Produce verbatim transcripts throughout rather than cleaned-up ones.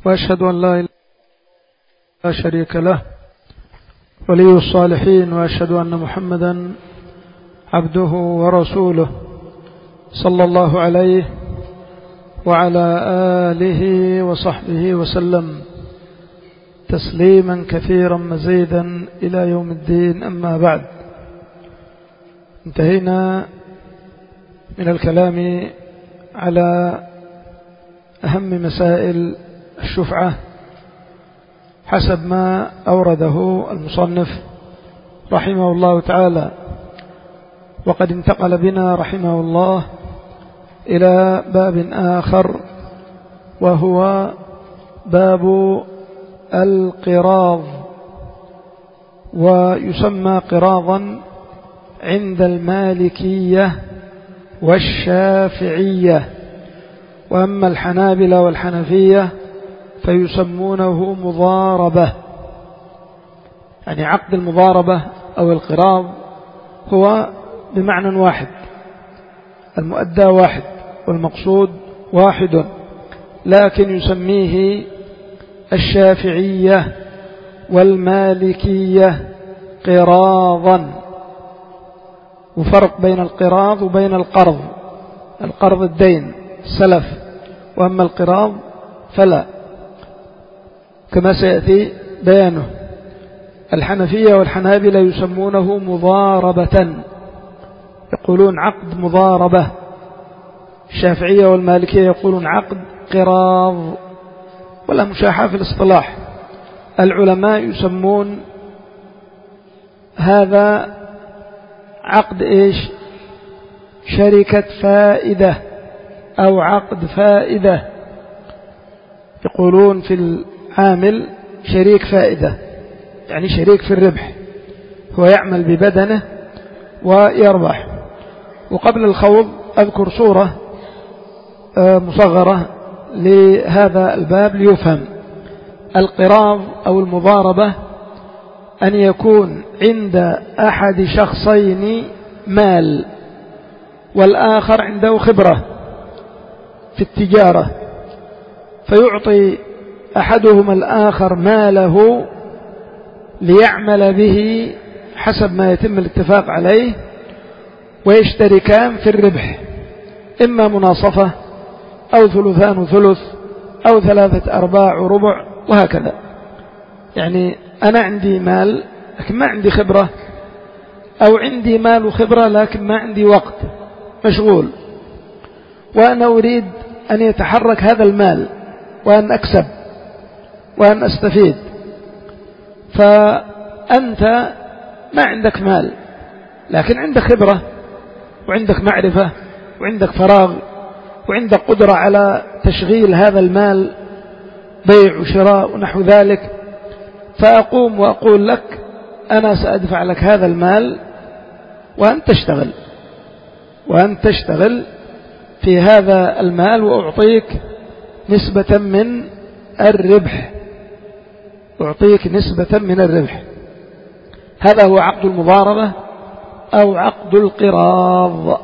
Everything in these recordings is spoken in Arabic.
وأشهد أن لا إله لا شريك له ولي الصالحين، وأشهد أن محمدا عبده ورسوله صلى الله عليه وعلى آله وصحبه وسلم تسليما كثيرا مزيدا إلى يوم الدين. أما بعد، انتهينا من الكلام على أهم مسائل الشفعة حسب ما أورده المصنف رحمه الله تعالى، وقد انتقل بنا رحمه الله إلى باب آخر، وهو باب القراض، ويسمى قراضا عند المالكية والشافعية، وأما الحنابلة والحنفية فيسمونه مضاربة. يعني عقد المضاربة أو القراض هو بمعنى واحد، المؤدى واحد والمقصود واحد، لكن يسميه الشافعية والمالكية قراضا. وفرق بين القراض وبين القرض. القرض الدين السلف، وأما القراض فلا، كما سيأتي بيانه. الحنفية والحنابلة يسمونه مضاربة، يقولون عقد مضاربة. الشافعية والمالكية يقولون عقد قراض، ولا مشاحة في الاصطلاح. العلماء يسمون هذا عقد إيش؟ شركة فائدة أو عقد فائدة. يقولون في العامل شريك فائدة، يعني شريك في الربح، هو يعمل ببدنه ويربح. وقبل الخوض أذكر صورة مصغرة لهذا الباب ليفهم. القراض أو المضاربة أن يكون عند أحد شخصين مال والآخر عنده خبرة في التجارة، فيعطي أحدهما الآخر ماله ليعمل به حسب ما يتم الاتفاق عليه، ويشتركان في الربح، إما مناصفة أو ثلثان وثلث أو ثلاثة أرباع وربع وهكذا. يعني أنا عندي مال لكن ما عندي خبرة، أو عندي مال وخبرة لكن ما عندي وقت، مشغول، وأنا أريد أن يتحرك هذا المال وأن أكسب وأن أستفيد. فأنت ما عندك مال لكن عندك خبرة وعندك معرفة وعندك فراغ وعندك قدرة على تشغيل هذا المال، بيع وشراء ونحو ذلك. فأقوم وأقول لك أنا سأدفع لك هذا المال وأن تشتغل وأن تشتغل في هذا المال، وأعطيك نسبة من الربح أعطيك نسبة من الربح. هذا هو عقد المضاربة أو عقد القراض.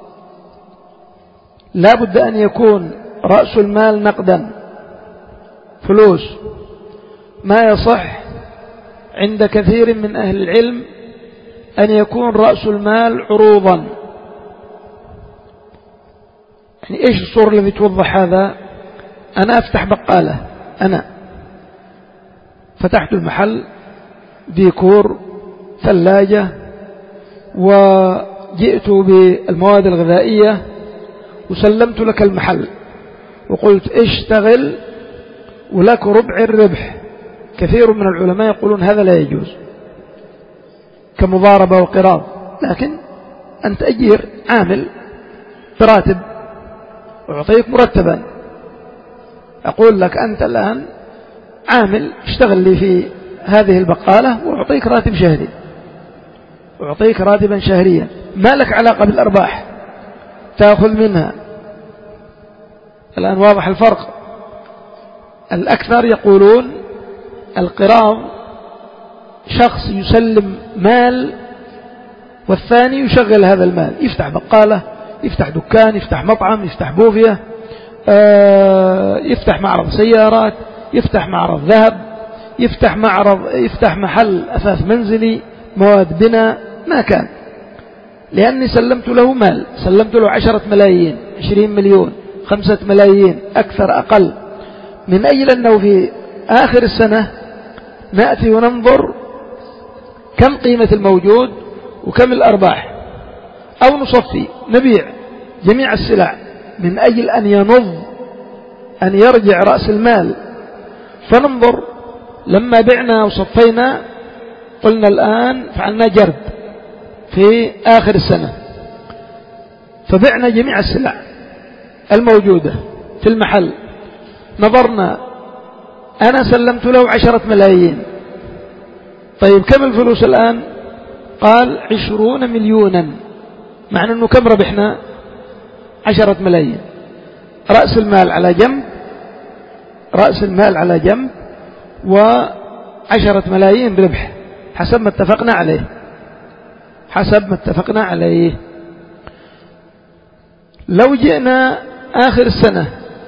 لا بد أن يكون رأس المال نقدا، فلوس. ما يصح عند كثير من أهل العلم أن يكون رأس المال عروضا. يعني إيش الصورة التي توضح هذا؟ أنا أفتح بقالة، أنا فتحت المحل، ديكور، ثلاجة، وجئت بالمواد الغذائية وسلمت لك المحل وقلت اشتغل ولك ربع الربح. كثير من العلماء يقولون هذا لا يجوز كمضاربة وقراض، لكن أنت أجير عامل براتب وأعطيك مرتبا، أقول لك أنت الآن عامل اشتغل لي في هذه البقالة وأعطيك راتب شهري، أعطيك راتبا شهريا، ما لك علاقة بالأرباح، تأخذ منها. الآن واضح الفرق. الأكثر يقولون القراض شخص يسلم مال والثاني يشغل هذا المال، يفتح بقالة، يفتح دكان، يفتح مطعم، يفتح بوفية، يفتح معرض سيارات، يفتح معرض ذهب، يفتح معرض يفتح محل أثاث منزلي، مواد بناء، ما كان، لأني سلمت له مال، سلمت له عشرة ملايين، عشرين مليون، خمسة ملايين، أكثر أقل، من أجل أنه في آخر السنة نأتي وننظر كم قيمة الموجود وكم الأرباح، أو نصفي نبيع جميع السلع من أجل أن ينض أن يرجع رأس المال. فننظر لما بعنا وصفينا قلنا الآن فعلنا جرد في آخر السنة، فبعنا جميع السلع الموجودة في المحل، نظرنا أنا سلمت له عشرة ملايين، طيب كم الفلوس الآن؟ قال عشرون مليونا، معنى أنه كم ربحنا؟ عشرة ملايين. رأس المال على جنب، رأس المال على جنب، وعشرة ملايين ربح حسب ما اتفقنا عليه، حسب ما اتفقنا عليه. لو جئنا آخر السنة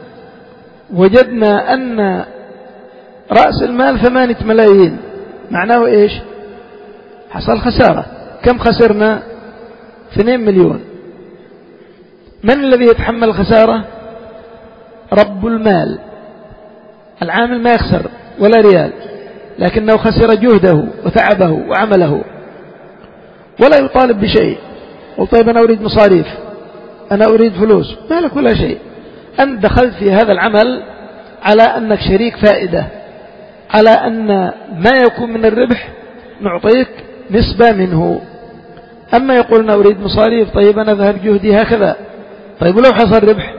وجدنا أن رأس المال ثمانية ملايين، معناه إيش؟ حصل خسارة. كم خسرنا؟ اثنين مليون. من الذي يتحمل الخسارة؟ رب المال. العامل ما يخسر ولا ريال، لكنه خسر جهده وتعبه وعمله، ولا يطالب بشيء. طيب أنا أريد مصاريف، أنا أريد فلوس، ما لك ولا شيء. أنت دخلت في هذا العمل على أنك شريك فائدة، على أن ما يكون من الربح نعطيك نسبة منه. أما يقول أنا أريد مصاريف، طيب أنا ذهب جهدي هكذا، طيب ولو حصل ربح،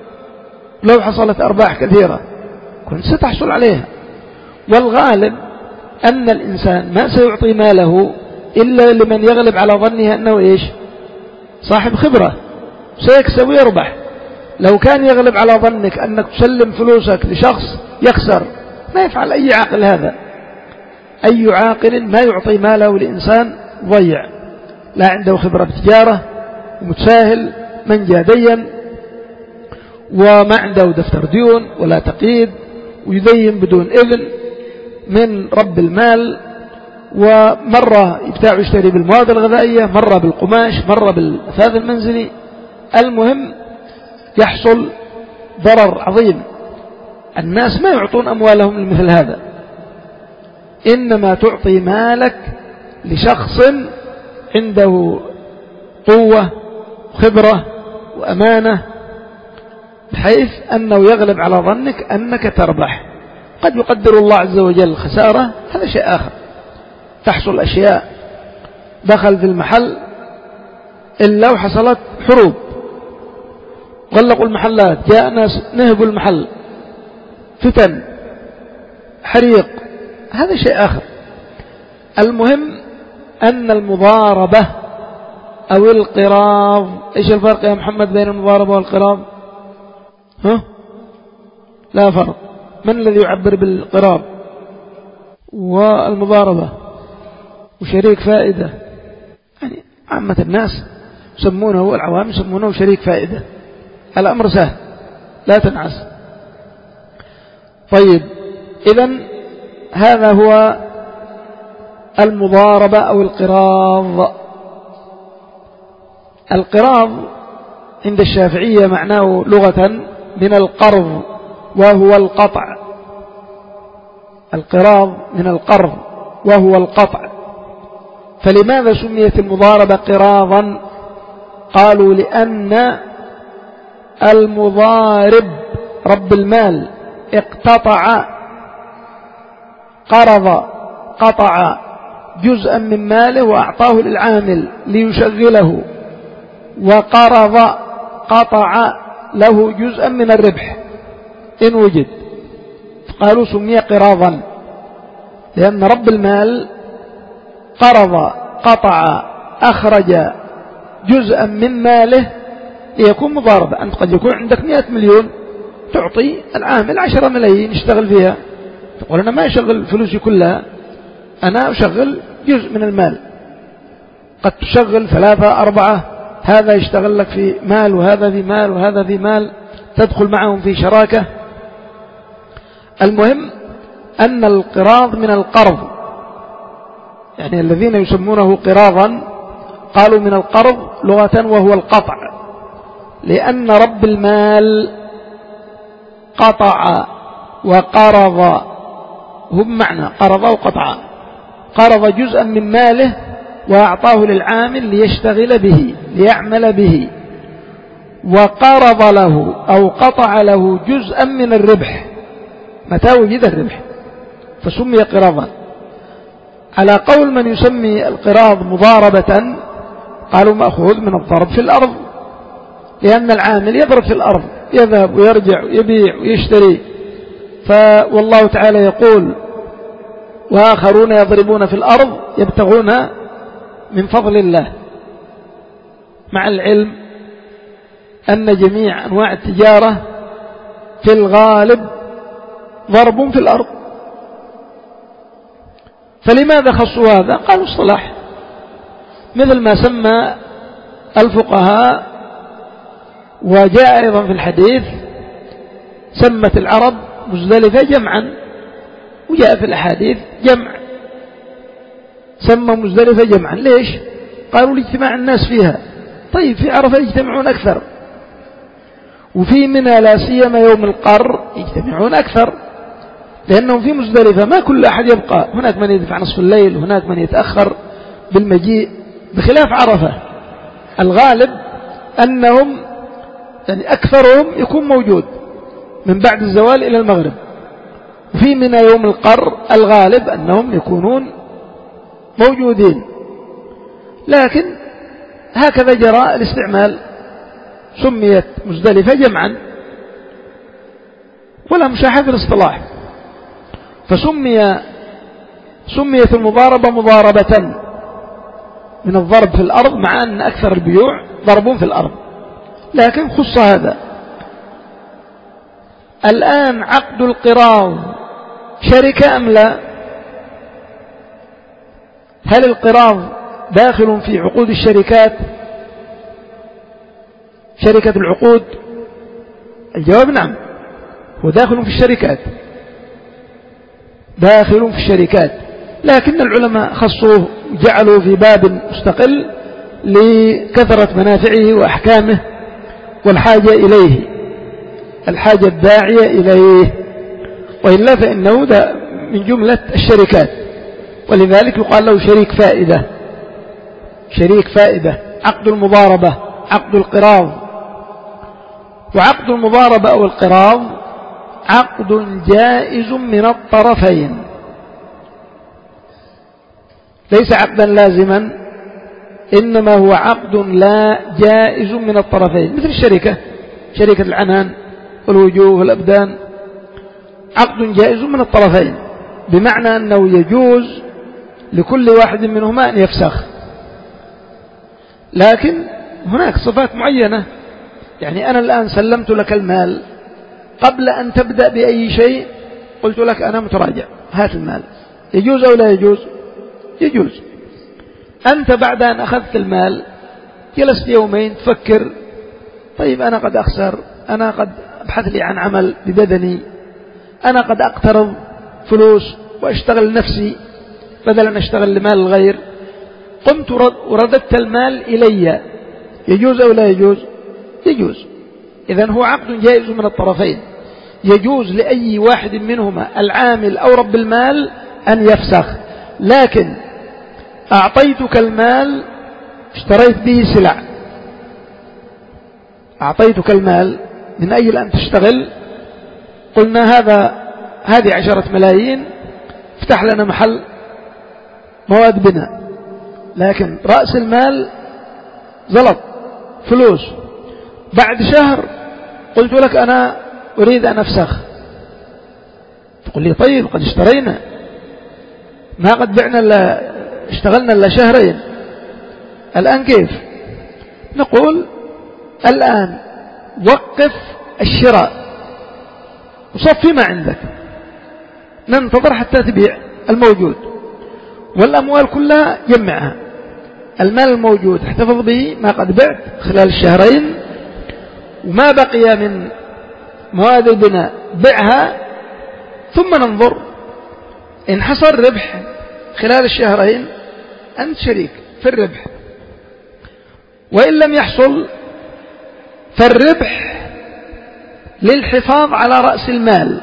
لو حصلت أرباح كثيرة كنت ستحصل عليها. والغالب أن الإنسان ما سيعطي ماله إلا لمن يغلب على ظنه أنه إيش؟ صاحب خبرة، سيكسب ويربح. لو كان يغلب على ظنك أنك تسلم فلوسك لشخص يخسر، ما يفعل أي عاقل هذا. أي عاقل ما يعطي ماله لإنسان ضيع، لا عنده خبرة بتجارة، متساهل، من جاديا، وما عنده دفتر ديون ولا تقييد، ويدين بدون إذن من رب المال، ومرة يبتاع ويشتري بالمواد الغذائية، مرة بالقماش، مرة بالأثاث المنزلي. المهم يحصل ضرر عظيم. الناس ما يعطون أموالهم لمثل هذا، إنما تعطي مالك لشخص عنده قوة خبرة وأمانة، بحيث أنه يغلب على ظنك أنك تربح. قد يقدر الله عز وجل الخسارة، هذا شيء آخر. تحصل أشياء، دخل في المحل إلا وحصلت حروب، غلقوا المحلات، جاء ناس نهبوا المحل، فتن، حريق، هذا شيء آخر. المهم أن المضاربة أو القراض، إيش الفرق يا محمد بين المضاربة والقراض؟ ها؟ لا فرق. من الذي يعبر بالقراض والمضاربة وشريك فائدة؟ يعني عامة الناس يسمونه، والعوام يسمونه شريك فائدة. الأمر سهل، لا تنعس. طيب، إذن هذا هو المضاربة أو القراض. القراض عند الشافعية معناه لغة من القرض، وهو القطع. القراض من القرض وهو القطع. فلماذا سميت المضاربة قراضا؟ قالوا لأن المضارب رب المال اقتطع، قرض، قطع جزءا من ماله وأعطاه للعامل ليشغله، وقرض قطع له جزءا من الربح إن وجد. قالوا سمي قراضا لأن رب المال قرض، قطع، أخرج جزءا من ماله ليكون مضاربة. أنت قد يكون عندك مئة مليون، تعطي العامل عشرة ملايين يشتغل فيها، تقول أنا ما أشغل فلوسي كلها، أنا أشغل جزء من المال. قد تشغل ثلاثة أربعة، هذا يشتغل لك في مال وهذا في مال وهذا في مال، تدخل معهم في شراكة. المهم أن القراض من القرض، يعني الذين يسمونه قراضا قالوا من القرض لغة وهو القطع، لأن رب المال قطع وقرض هم معنى قرض وقطع، قرض جزءا من ماله وأعطاه للعامل ليشتغل به ليعمل به، وقرض له أو قطع له جزءا من الربح متى وجد الربح فسمي قراضا. على قول من يسمي القراض مضاربة قالوا مأخوذ من الضرب في الأرض، لأن العامل يضرب في الأرض يذهب ويرجع ويبيع ويشتري، فوالله تعالى يقول وآخرون يضربون في الأرض يبتغون من فضل الله، مع العلم أن جميع أنواع التجارة في الغالب ضرب في الأرض. فلماذا خصوا هذا؟ قالوا اصطلاح، مثل ما سمى الفقهاء وجاء أيضا في الحديث سمت العرب مزدلفة جمعا، وجاء في الأحاديث جمع سمى مزدلفة جمعا. ليش؟ قالوا لاجتماع الناس فيها. طيب في عرفة يجتمعون أكثر، وفي منى لا سيما يوم القر يجتمعون أكثر، لأنهم في مزدلفة ما كل أحد يبقى، هناك من يدفع نصف الليل وهناك من يتأخر بالمجيء، بخلاف عرفة الغالب أنهم يعني أكثرهم يكون موجود من بعد الزوال إلى المغرب، وفي منى يوم القر الغالب أنهم يكونون موجودين، لكن هكذا جرى الاستعمال، سميت مزدلفة جمعا ولا مشاحة في الاصطلاح، فسمي سميت المضاربة مضاربة من الضرب في الأرض، مع أن أكثر البيوع ضربون في الأرض، لكن خص هذا. الآن عقد القراض شركة أم لا؟ هل القراض داخل في عقود الشركات شركة العقود؟ الجواب نعم، هو داخل في الشركات داخل في الشركات، لكن العلماء خصوه جعلوا في باب مستقل لكثرة منافعه وأحكامه والحاجة إليه، الحاجة الداعية إليه، وإلا فإنه من جملة الشركات، ولذلك يقال له شريك فائدة. شريك فائدة عقد المضاربة عقد القراض. وعقد المضاربة أو القراض عقد جائز من الطرفين، ليس عقدا لازما، إنما هو عقد لا جائز من الطرفين، مثل الشركة شركة العنان والوجوه والأبدان، عقد جائز من الطرفين، بمعنى أنه يجوز لكل واحد منهما أن يفسخ، لكن هناك صفات معينة. يعني أنا الآن سلمت لك المال، قبل أن تبدأ بأي شيء قلت لك أنا متراجع، هات المال، يجوز أو لا يجوز؟ يجوز. أنت بعد أن أخذت المال جلست يومين تفكر، طيب أنا قد أخسر، أنا قد أبحث لي عن عمل ببدني، أنا قد أقترض فلوس وأشتغل نفسي بدل أن أشتغل لمال الغير، قمت ورددت المال إلي، يجوز أو لا يجوز؟ يجوز. إذن هو عقد جائز من الطرفين، يجوز لأي واحد منهما العامل أو رب المال أن يفسخ، لكن أعطيتك المال اشتريت به سلع، أعطيتك المال من أجل أن تشتغل، قلنا هذا هذه عشرة ملايين افتح لنا محل مواد بناء، لكن رأس المال زلط فلوس، بعد شهر قلت لك أنا أريد أن أفسخ، تقول لي طيب قد اشترينا، ما قد بعنا إلا اشتغلنا إلا شهرين، الآن كيف؟ نقول الآن وقف الشراء وصفي ما عندك، ننتظر حتى تبيع الموجود، والأموال كلها جمعها، المال الموجود احتفظ به ما قد بعت خلال الشهرين، وما بقي من مواد البناء بيعها ثم ننظر إن حصل ربح خلال الشهرين أنت شريك في الربح، وإن لم يحصل فالربح للحفاظ على رأس المال.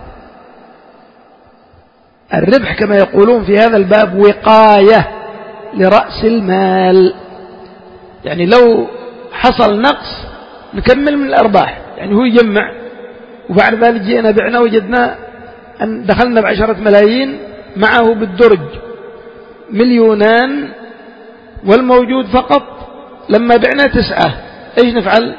الربح كما يقولون في هذا الباب وقاية لرأس المال، يعني لو حصل نقص نكمل من الأرباح، يعني هو يجمع وبعد ذلك جئنا بعنا وجدنا أن دخلنا بعشرة ملايين، معه بالدرج مليونان والموجود فقط لما بعنا تسعة، ايش نفعل؟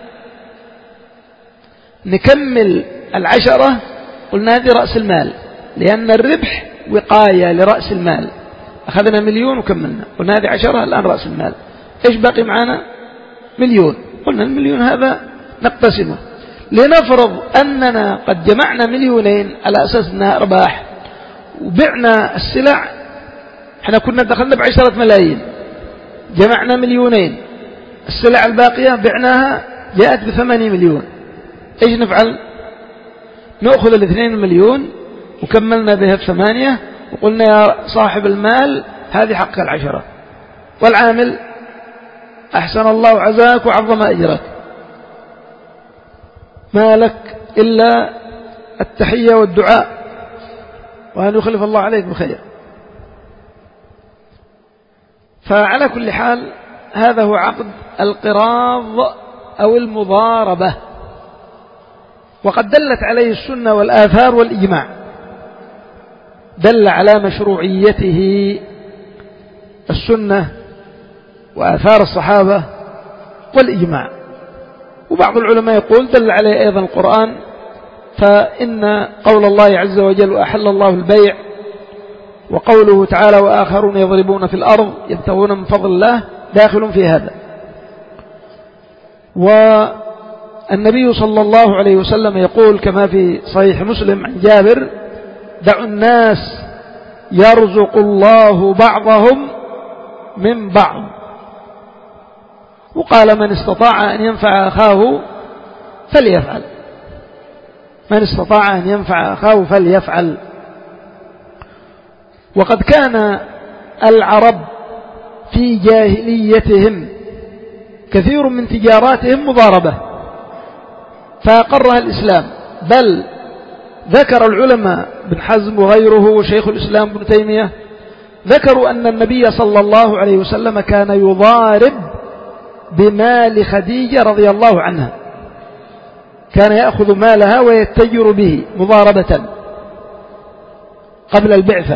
نكمل العشرة، قلنا هذه رأس المال، لأن الربح وقاية لرأس المال. أخذنا مليون وكملنا، قلنا هذه عشرة، الآن رأس المال ايش باقي معنا؟ مليون، قلنا المليون هذا نقتسمه. لنفرض أننا قد جمعنا مليونين على أساس أنها أرباح وبعنا السلع، احنا كنا دخلنا بعشرة ملايين، جمعنا مليونين، السلع الباقية بعناها جاءت بثمانية مليون، ايش نفعل؟ نأخذ الاثنين مليون وكملنا بها بثمانية، وقلنا يا صاحب المال هذه حق العشرة، والعامل أحسن الله عزاك وعظم أجرك، ما لك إلا التحية والدعاء وأن يخلف الله عليك بخير. فعلى كل حال هذا هو عقد القراض أو المضاربة، وقد دلت عليه السنة والآثار والإجماع، دل على مشروعيته السنة وآثار الصحابة والإجماع. وبعض العلماء يقول دل عليه أيضا القرآن، فإن قول الله عز وجل وأحل الله البيع، وقوله تعالى وآخرون يضربون في الأرض يبتغون من فضل الله داخل في هذا. والنبي صلى الله عليه وسلم يقول كما في صحيح مسلم عن جابر دعوا الناس يرزق الله بعضهم من بعض، وقال من استطاع أن ينفع أخاه فليفعل، من استطاع أن ينفع أخاه فليفعل. وقد كان العرب في جاهليتهم كثير من تجاراتهم مضاربة فأقرها الإسلام، بل ذكر العلماء بن حزم وغيره وشيخ الإسلام ابن تيمية ذكروا أن النبي صلى الله عليه وسلم كان يضارب بمال خديجة رضي الله عنها، كان يأخذ مالها ويتجر به مضاربة قبل البعثة،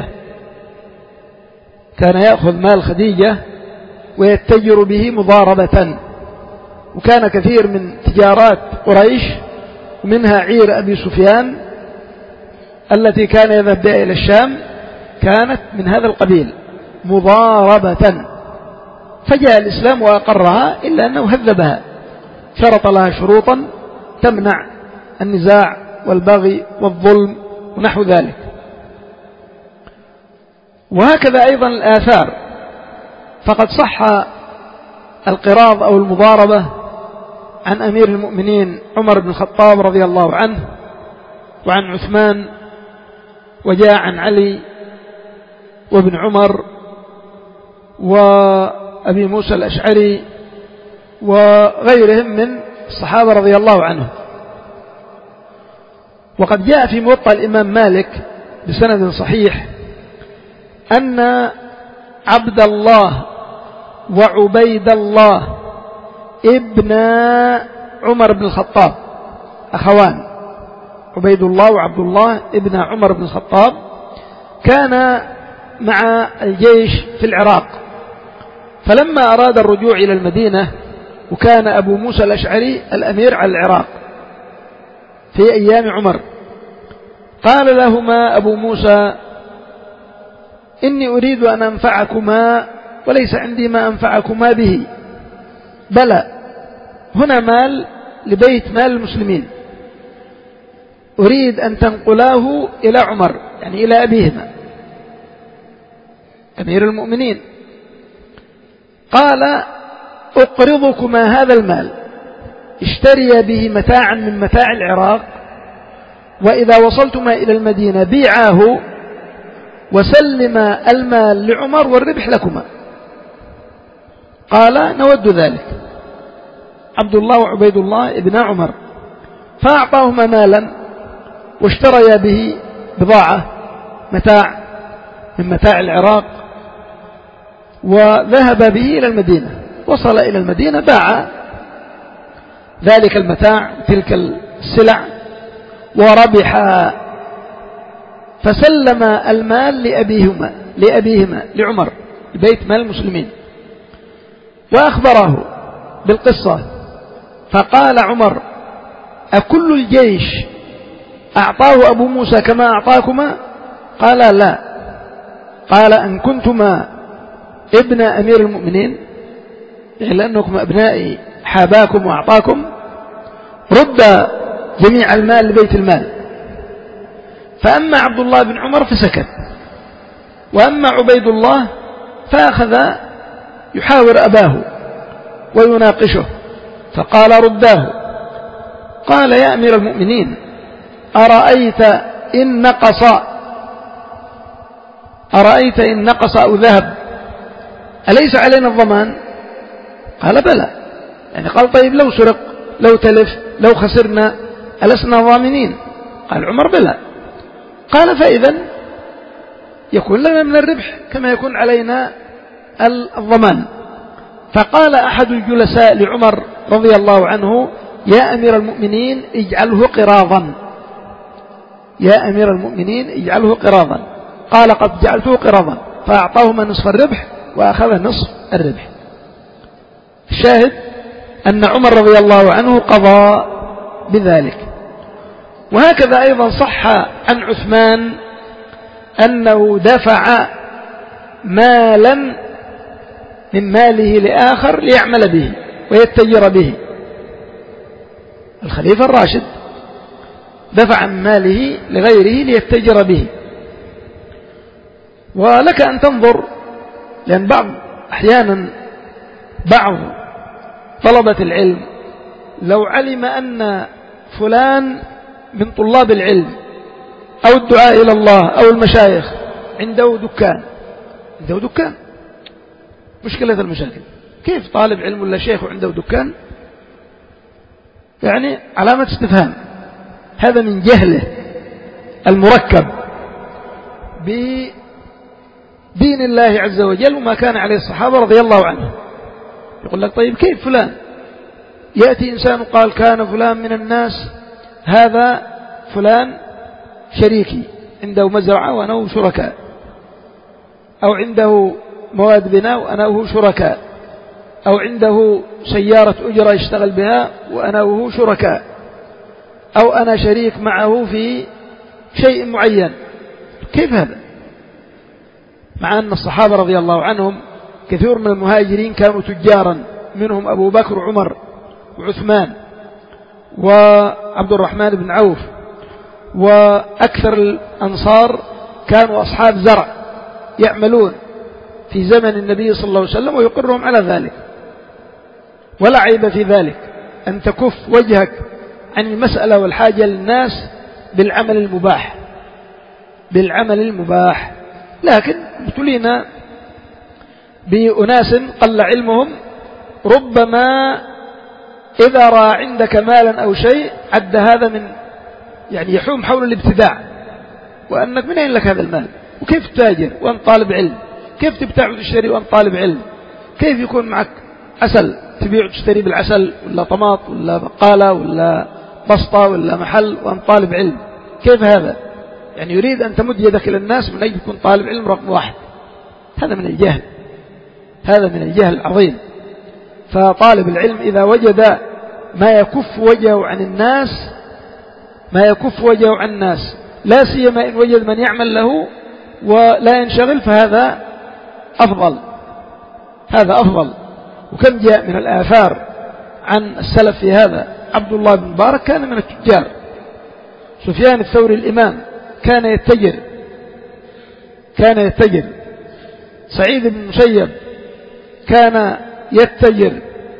كان يأخذ مال خديجة ويتجر به مضاربة. وكان كثير من تجارات قريش ومنها عير أبي سفيان التي كان يذهب بها إلى الشام كانت من هذا القبيل مضاربة، فجاء الإسلام وأقرها إلا أنه هذبها، شرط لها شروطا تمنع النزاع والبغي والظلم ونحو ذلك. وهكذا أيضا الآثار، فقد صح القراض أو المضاربة عن أمير المؤمنين عمر بن الخطاب رضي الله عنه، وعن عثمان، وجاء عن علي وابن عمر وأبي موسى الأشعري وغيرهم من الصحابة رضي الله عنهم. وقد جاء في موطأ الإمام مالك بسند صحيح أن عبد الله وعبيد الله ابن عمر بن الخطاب أخوان، عبيد الله وعبد الله ابن عمر بن الخطاب، كان مع الجيش في العراق، فلما أراد الرجوع إلى المدينة وكان أبو موسى الأشعري الأمير على العراق في أيام عمر، قال لهما أبو موسى إني أريد أن أنفعكما وليس عندي ما أنفعكما به، بلى هنا مال لبيت مال المسلمين أريد أن تنقلاه إلى عمر، يعني إلى أبيهما أمير المؤمنين. قال أقرضكما هذا المال اشتري به متاعا من متاع العراق وإذا وصلتما إلى المدينة بيعاه وسلما المال لعمر والربح لكما. قال نود ذلك عبد الله وعبيد الله ابن عمر، فأعطاهما مالا واشتريا به بضاعة متاع من متاع العراق، وذهب به إلى المدينة. وصل إلى المدينة باع ذلك المتاع تلك السلع وربح، فسلم المال لأبيهما لأبيهما لعمر بيت مال المسلمين، وأخبره بالقصة. فقال عمر أكل الجيش أعطاه أبو موسى كما أعطاكما؟ قال لا. قال أن كنتما ابن أمير المؤمنين، يعني لأنكم أبنائي حاباكم وأعطاكم، رد جميع المال لبيت المال. فأما عبد الله بن عمر فسكت، وأما عبيد الله فأخذ يحاور أباه ويناقشه، فقال رداه. قال يا أمير المؤمنين أرأيت إن نقص أرأيت إن نقص أو ذهب أليس علينا الضمان؟ قال بلى. يعني قال طيب لو سرق لو تلف لو خسرنا ألسنا ضامنين؟ قال عمر بلى. قال فإذا يكون لنا من الربح كما يكون علينا الضمان. فقال أحد الجلساء لعمر رضي الله عنه يا أمير المؤمنين اجعله قراضا، يا أمير المؤمنين اجعله قراضا. قال قد جعلته قراضا، فأعطاهما نصف الربح وأخذ نصف الربح. الشاهد أن عمر رضي الله عنه قضى بذلك. وهكذا أيضا صح عن عثمان أنه دفع مالا من ماله لآخر ليعمل به ويتجر به. الخليفة الراشد دفع من ماله لغيره ليتجر به. ولك أن تنظر، لأن بعض أحيانا بعض طلبة العلم لو علم أن فلان من طلاب العلم أو الدعاء إلى الله أو المشايخ عنده دكان عنده دكان مشكلة المشاكل، كيف طالب علم ولا شيخ وعنده دكان؟ يعني علامة استفهام. هذا من جهله المركب بدين الله عز وجل وما كان عليه الصحابة رضي الله عنهم. يقول لك طيب كيف فلان؟ يأتي إنسان قال كان فلان من الناس، هذا فلان شريكي عنده مزرعة وأنا وهو شركاء، أو عنده مواد بناء وأنا وهو شركاء، أو عنده سيارة أجرة يشتغل بها وأنا وهو شركاء، أو أنا شريك معه في شيء معين. كيف هذا؟ مع أن الصحابة رضي الله عنهم كثير من المهاجرين كانوا تجارا، منهم أبو بكر وعمر وعثمان وعبد الرحمن بن عوف، وأكثر الأنصار كانوا أصحاب زرع يعملون في زمن النبي صلى الله عليه وسلم ويقرهم على ذلك. ولا عيب في ذلك أن تكف وجهك عن المسألة والحاجة للناس بالعمل المباح بالعمل المباح لكن ابتلينا بأناس قل علمهم، ربما إذا رأى عندك مالا أو شيء عد هذا من يعني يحوم حول الابتداع، وأنك من أين لك هذا المال؟ وكيف تتاجر وأنت طالب علم؟ كيف تبتاع وتشتري وأنت طالب علم؟ كيف يكون معك عسل تبيع وتشتري بالعسل، ولا طماط ولا بقالة ولا بسطة ولا محل وأنت طالب علم؟ كيف هذا؟ يعني يريد أن تمد يدك إلى الناس من أجل يكون طالب علم رقم واحد. هذا من الجهل، هذا من الجهل العظيم. فطالب العلم إذا وجد ما يكف وجهه عن الناس ما يكف وجهه عن الناس، لا سيما إن وجد من يعمل له ولا ينشغل، فهذا أفضل هذا أفضل. وكم جاء من الآثار عن السلف في هذا. عبد الله بن مبارك كان من التجار، سفيان الثوري الإمام كان يتجر كان يتجر سعيد بن المسيب كان يتجر.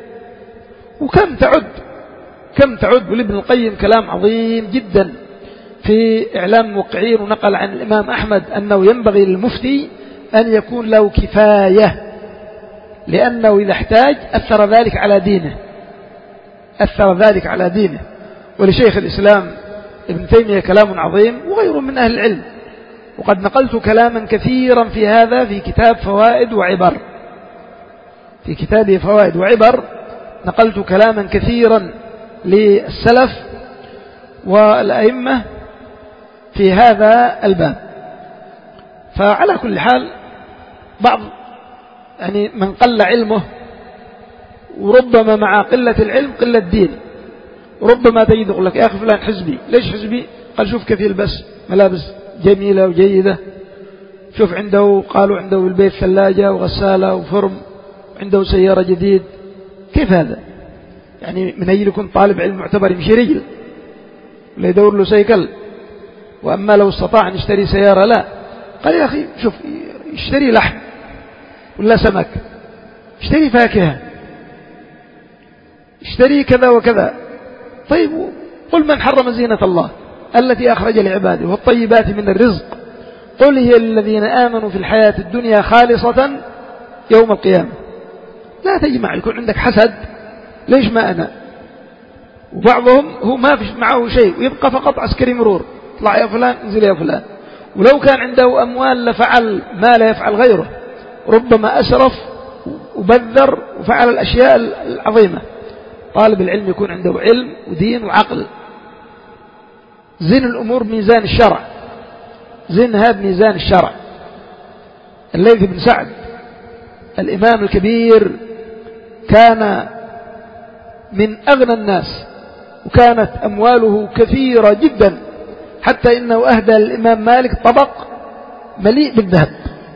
وكم تعد كم تعد ولابن القيم كلام عظيم جدا في إعلام الموقعين ونقل عن الإمام أحمد أنه ينبغي للمفتي أن يكون له كفاية، لأنه إذا احتاج أثر ذلك على دينه أثر ذلك على دينه. ولشيخ الإسلام ابن تيمية كلام عظيم وغيره من أهل العلم، وقد نقلت كلاما كثيرا في هذا في كتاب فوائد وعبر في كتابه فوائد وعبر نقلت كلاما كثيرا للسلف والأئمة في هذا الباب. فعلى كل حال بعض يعني من قل علمه، وربما مع قلة العلم قلة دين، ربما تجد يقول لك يا أخي فلان حزبي. ليش حزبي؟ قال شوف كيف يلبس ملابس جميلة وجيدة، شوف عنده قالوا عنده بالبيت ثلاجة وغسالة وفرم، عنده سيارة جديد. كيف هذا؟ يعني من أجل يكون طالب علم معتبر يمشي رجل ولا يدور له سيكل؟ وأما لو استطاع أن يشتري سيارة لا. قال يا أخي شوف، اشتري لحم ولا سمك، اشتري فاكهة، اشتري كذا وكذا. طيب قل من حرم زينة الله التي أخرج لعباده والطيبات من الرزق، قل هي الذين آمنوا في الحياة الدنيا خالصة يوم القيامة. لا تجمع يكون عندك حسد، ليش ما أنا؟ وبعضهم هو ما فيش معه شيء ويبقى فقط عسكري مرور، اطلع يا فلان انزل يا فلان. ولو كان عنده أموال لفعل ما لا يفعل غيره، ربما أسرف وبذر وفعل الأشياء العظيمة. طالب العلم يكون عنده علم ودين وعقل. زين الأمور ميزان الشرع، زين هذا ميزان الشرع. الليث بن سعد الإمام الكبير كان من أغنى الناس، وكانت أمواله كثيرة جدا، حتى إنه أهدى للإمام مالك طبق مليء بالذهب.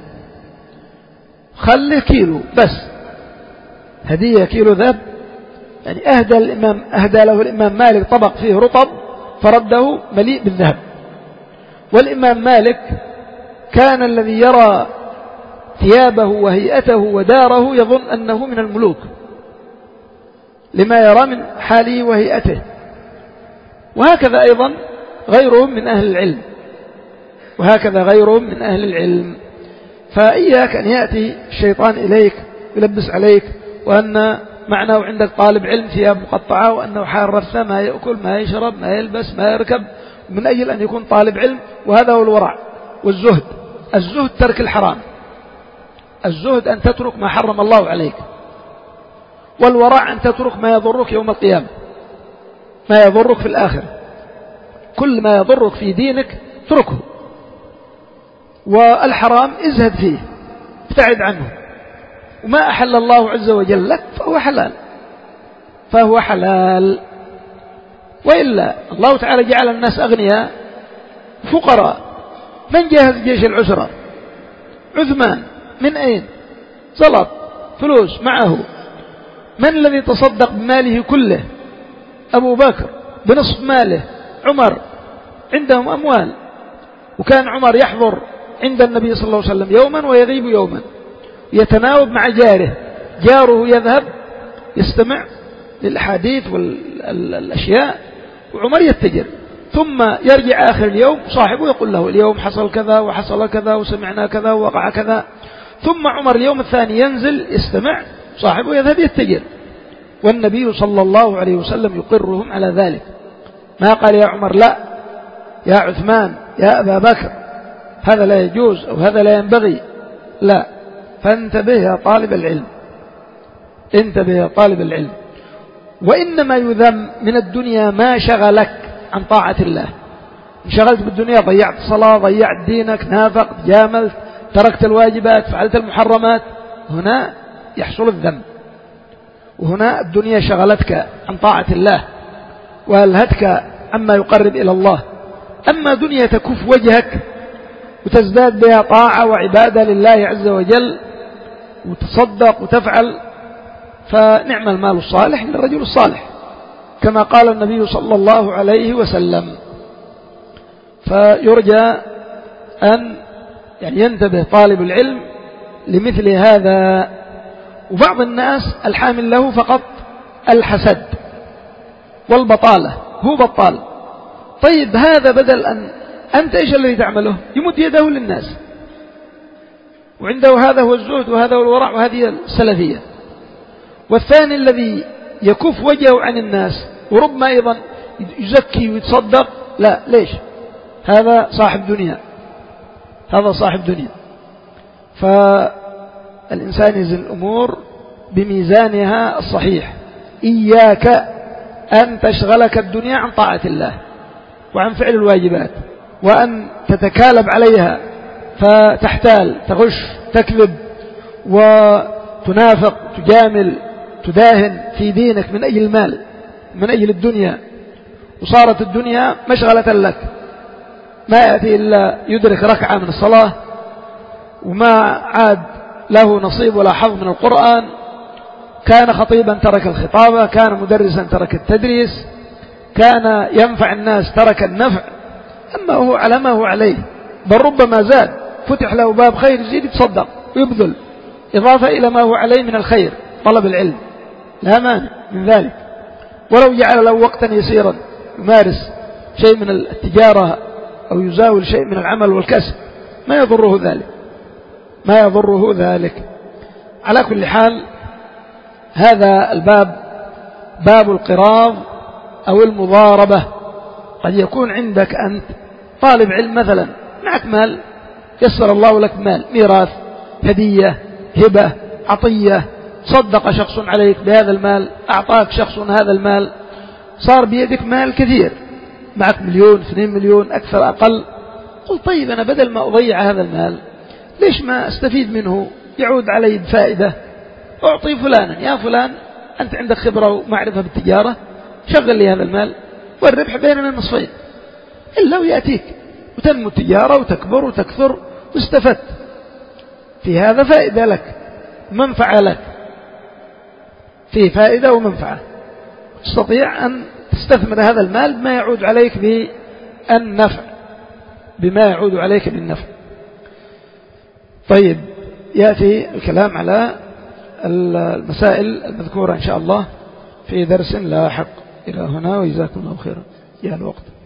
خلي كيلو بس هدية، كيلو ذهب. يعني أهدى الإمام أهدى له الإمام مالك طبق فيه رطب فرده مليء بالذهب. والإمام مالك كان الذي يرى ثيابه وهيئته وداره يظن أنه من الملوك، لما يرى من حاله وهيئته. وهكذا أيضا غيرهم من أهل العلم وهكذا غيرهم من أهل العلم. فإياك أن يأتي الشيطان إليك يلبس عليك وأن معناه عندك طالب علم ثياب مقطعة، وأنه حال رثة، ما يأكل ما يشرب ما يلبس ما يركب، من أجل أن يكون طالب علم. وهذا هو الورع والزهد. الزهد ترك الحرام، الزهد أن تترك ما حرم الله عليك، والورع أن تترك ما يضرك يوم القيامة، ما يضرك في الآخرة. كل ما يضرك في دينك تركه، والحرام ازهد فيه ابتعد عنه. وما أحل الله عز وجل لك فهو حلال فهو حلال وإلا الله تعالى جعل الناس أغنياء فقراء. من جهز جيش العسرة؟ عثمان. من أين؟ زلط فلوس معه. من الذي تصدق بماله كله؟ أبو بكر بنصف ماله. عمر عندهم أموال، وكان عمر يحضر عند النبي صلى الله عليه وسلم يوما ويغيب يوما، يتناوب مع جاره، جاره يذهب يستمع للحديث والأشياء وعمر يتجر، ثم يرجع آخر اليوم صاحبه يقول له اليوم حصل كذا وحصل كذا وسمعنا كذا ووقع كذا. ثم عمر اليوم الثاني ينزل يستمع، صاحبه يذهب يتجر، والنبي صلى الله عليه وسلم يقرهم على ذلك. ما قال يا عمر لا، يا عثمان، يا أبا بكر، هذا لا يجوز أو هذا لا ينبغي، لا. فانتبه يا طالب العلم، انتبه يا طالب العلم. وإنما يذم من الدنيا ما شغلك عن طاعة الله. انشغلت بالدنيا، ضيعت صلاة، ضيعت دينك، نافقت، جاملت، تركت الواجبات، فعلت المحرمات، هنا يحصل الذم. وهنا الدنيا شغلتك عن طاعة الله وألهتك عما يقرب إلى الله. أما دنيا تكف وجهك وتزداد بها طاعة وعبادة لله عز وجل وتصدق وتفعل، فنعم المال الصالح للرجل الصالح، كما قال النبي صلى الله عليه وسلم. فيرجى أن يعني ينتبه طالب العلم لمثل هذا. وبعض الناس الحامل له فقط الحسد والبطالة، هو بطال طيب هذا بدل أن أنت إيش الذي تعمله؟ يمد يده للناس، وعنده هذا هو الزهد وهذا هو الورع وهذه السلفية. والثاني الذي يكف وجهه عن الناس وربما أيضا يزكي ويتصدق، لا، ليش؟ هذا صاحب دنيا، هذا صاحب دنيا. فالإنسان يزن الأمور بميزانها الصحيح. إياك أن تشغلك الدنيا عن طاعة الله وعن فعل الواجبات، وأن تتكالب عليها فتحتال، تغش، تكذب، وتنافق، تجامل، تداهن في دينك من أجل المال، من أجل الدنيا، وصارت الدنيا مشغلة لك، ما يأتي إلا يدرك ركعة من الصلاة، وما عاد له نصيب ولا حظ من القرآن. كان خطيبا ترك الخطابة، كان مدرسا ترك التدريس، كان ينفع الناس ترك النفع. أما هو على ما هو عليه، بل ربما زاد، فتح له باب خير يزيد يتصدق ويبذل، إضافة إلى ما هو عليه من الخير، طلب العلم، لا مانع من ذلك. ولو جعل له وقتا يسيرا يمارس شيء من التجارة أو يزاول شيء من العمل والكسب، ما يضره ذلك، ما يضره ذلك. على كل حال، هذا الباب باب القراض أو المضاربة. قد يكون عندك أنت طالب علم مثلا، معك مال، يسر الله لك مال، ميراث، هدية، هبة، عطية، صدق شخص عليك بهذا المال، أعطاك شخص هذا المال، صار بيدك مال كثير، معك مليون، اثنين مليون، أكثر أقل. قل طيب أنا بدل ما أضيع هذا المال، ليش ما أستفيد منه يعود علي بفائدة؟ أعطي فلانا، يا فلان أنت عندك خبرة ومعرفة بالتجارة، شغل لي هذا المال والربح بيننا النصفين، إلا ويأتيك وتنمو التجارة وتكبر وتكثر، واستفدت في هذا، فائدة لك، منفعة لك، فيه فائدة ومنفعة، تستطيع أن تستثمر هذا المال بما يعود عليك بالنفع، بما يعود عليك بالنفع. طيب، يأتي الكلام على المسائل المذكورة إن شاء الله في درس لاحق. إلى هنا، وجزاكم الله خيرا. يا الوقت.